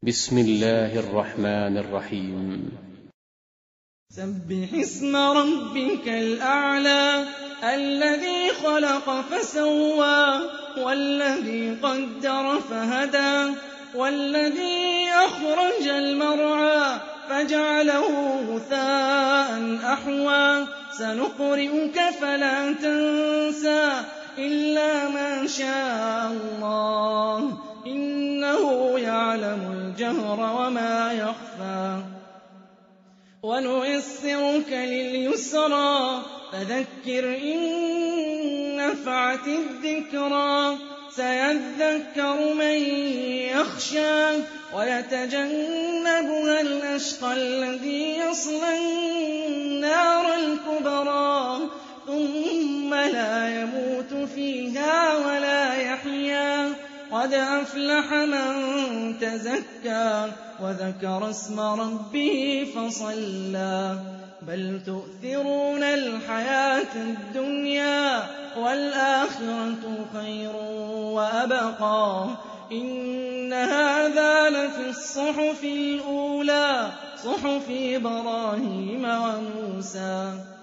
بسم الله الرحمن الرحيم. سبح اسم ربك الأعلى الذي خلق فسوى والذي قدر فهدى والذي أخرج المرعى فجعله غثاء أحوى سنقرئك فلا تنسى إلا ما شاء الله إنه يعلم الجهر وما يخفى ونيسرك لليسرى فذكر إن نفعت الذكرى سيذكر من يخشى ويتجنبها الأشقى الذي يصلى النار الكبرى ثم لا يموت فيها ولا يحيا قد أفلح من تزكى وذكر اسم ربه فصلى بل تؤثرون الحياة الدنيا والآخرة خير وأبقى إن هذا لفي الصحف الأولى صحف إبراهيم وموسى